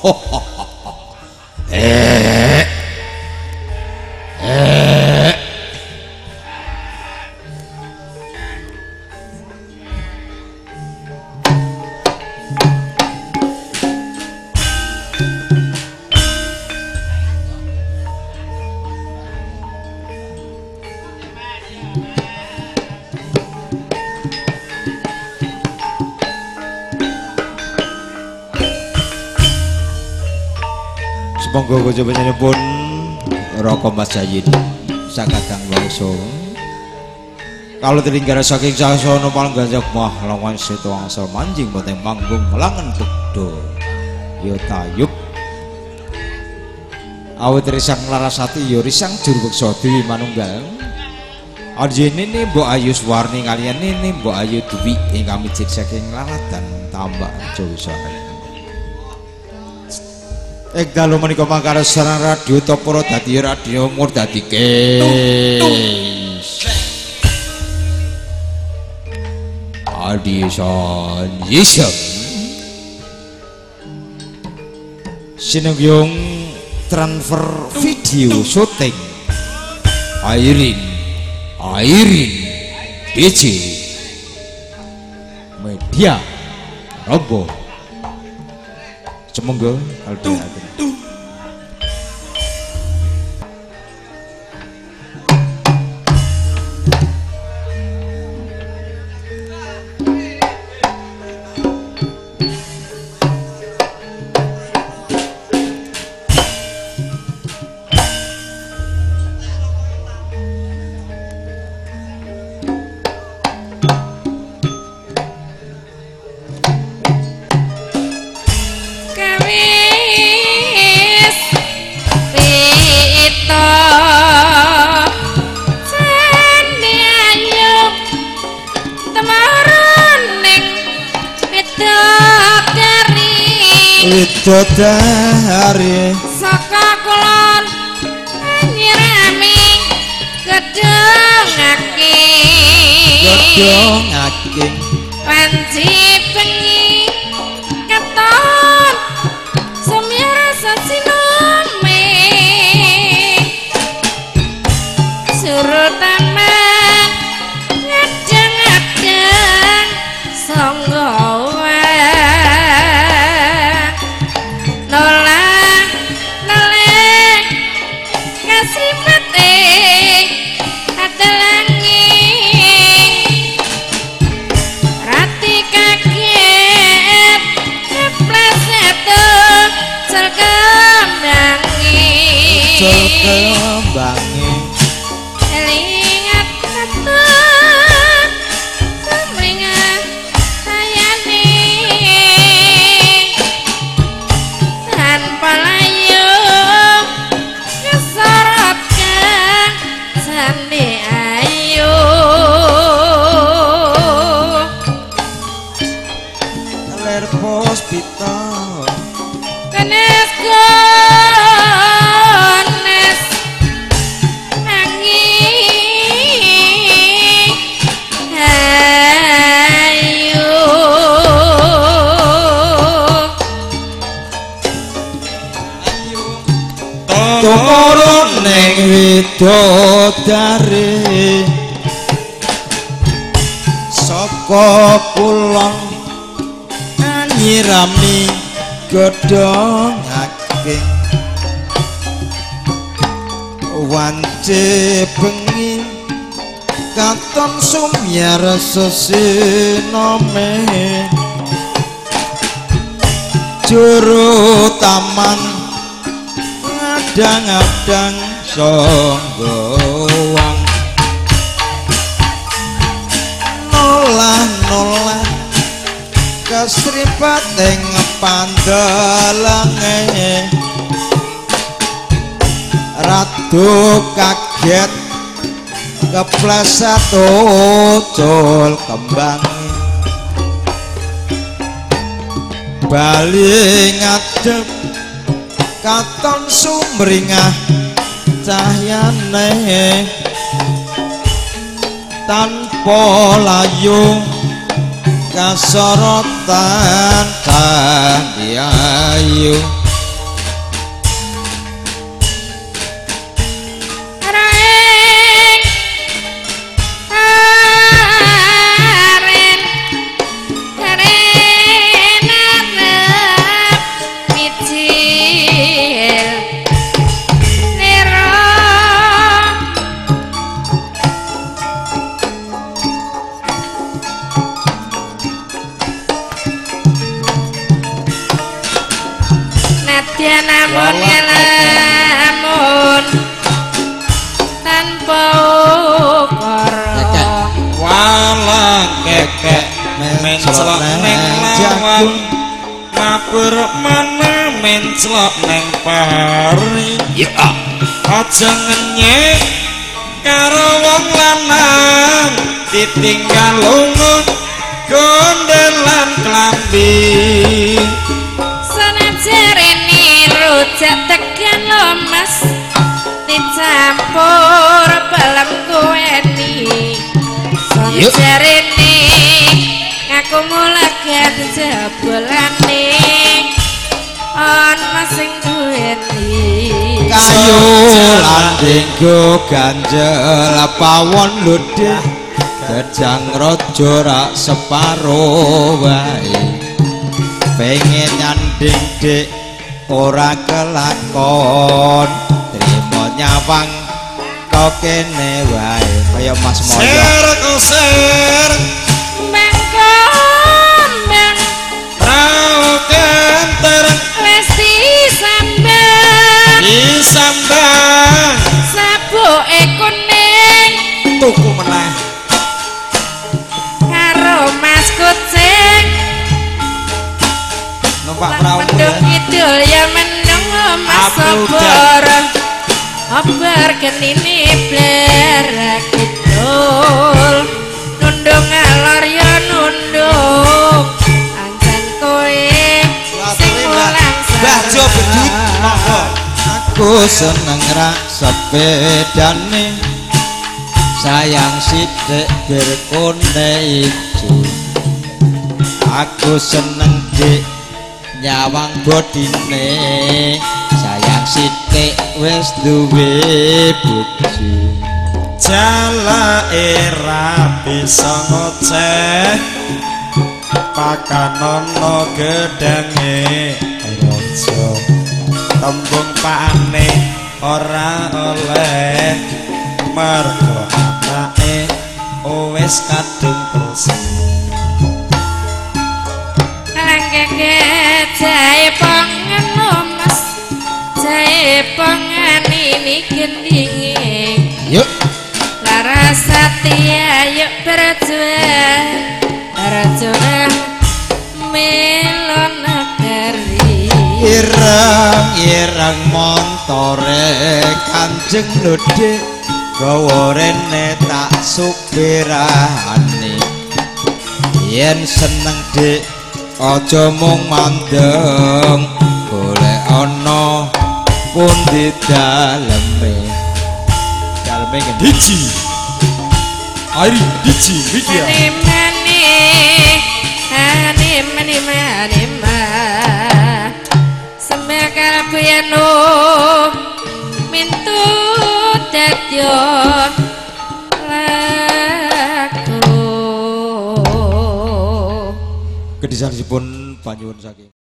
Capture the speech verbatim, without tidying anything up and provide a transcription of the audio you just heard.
eh eh monggo coba pun rokok Mas Jayid sakadang wangso kalau terlinggar saking sasono paling ganjak mah lawan setu angsal manjing boteng manggung melangan bekdo yo tayub awet risang larasati yo risang juru beksa dewi manunggal arjene ini Mbok Ayu Suwarni kalian ini Mbok Ayu Dwi ingkang mijik saking lalatan tambak Jawa Ek dalu menika mangkara sareng radio Toporo dadi radio mur dadi kes. Adison Yisem. Sinengyong transfer video syuting. Airin Airin D J Media Robo Semonggo kalau ada Dodari saka kulon nyirami gedung aking gedung aking panci bengi keton semira sasinome suruh taman ngedeng-ngedeng songgo kembangi elingat ketut semringat sayane tanpa layu kesorotkan sandi ayu ler hospital kenes turun ning widodari saka kulon nyirami godhong aking wance bengi katon sumyar sesinome juru taman ngadang-adang songgowang nolah-nolah kesripat ing pandelange ratu kaget kepleset ucul kembang bali ngadeg katon sumringah cahyane tanpa layu kasorotan cahyayu nero nadyan namun lamun tanpa ukara walang kekek menclok neng lawang mabur mana menclok neng pari aja ngenyek karo wong lanang ditinggal lunga gondelan klambi sanajarene rujak tekan lomas dicampur balem kuweni sanajarene ngaku mulagan jebolane ana sing duweni kayu landing go ganjel pawon ludih gajang raja rak separo wae pengen nyanding dik ora kelakon trimo nyawang kok kene wae kaya Mas Moyo ser ser mangkon rao kenter lesti sambang disambang sabuke kuning tuku meneh karo Mas Kucing numpak perahu mendung kidul ya mendung Mas Obor Obor genine blerak kidul nundung alor ya nundung anjan kowe sing mulang Mbah Jo bedut monggo aku seneng rak sepedane sayang sithik berkone ijo aku seneng dik nyawang bodine sayang sithik wis duwe bojo jalake ra bisa ngoceh pakanono gedhange raja tembung pane ora oleh mergo anake wis kadung krasa Langgenge jae pangan lomas jae pangan ini gendinge yuk Larasati yuk berjuang berjuang melon negeri ireng ireng montore kanjeng lodhe gawa rene tak supirane yen seneng dik aja mung mandeng golek ana pundi daleme daleme diji airi diji iki mani mani mani mani mani ma sembekal buyano mintu dadyo laku kedhisanipun panyuwun saking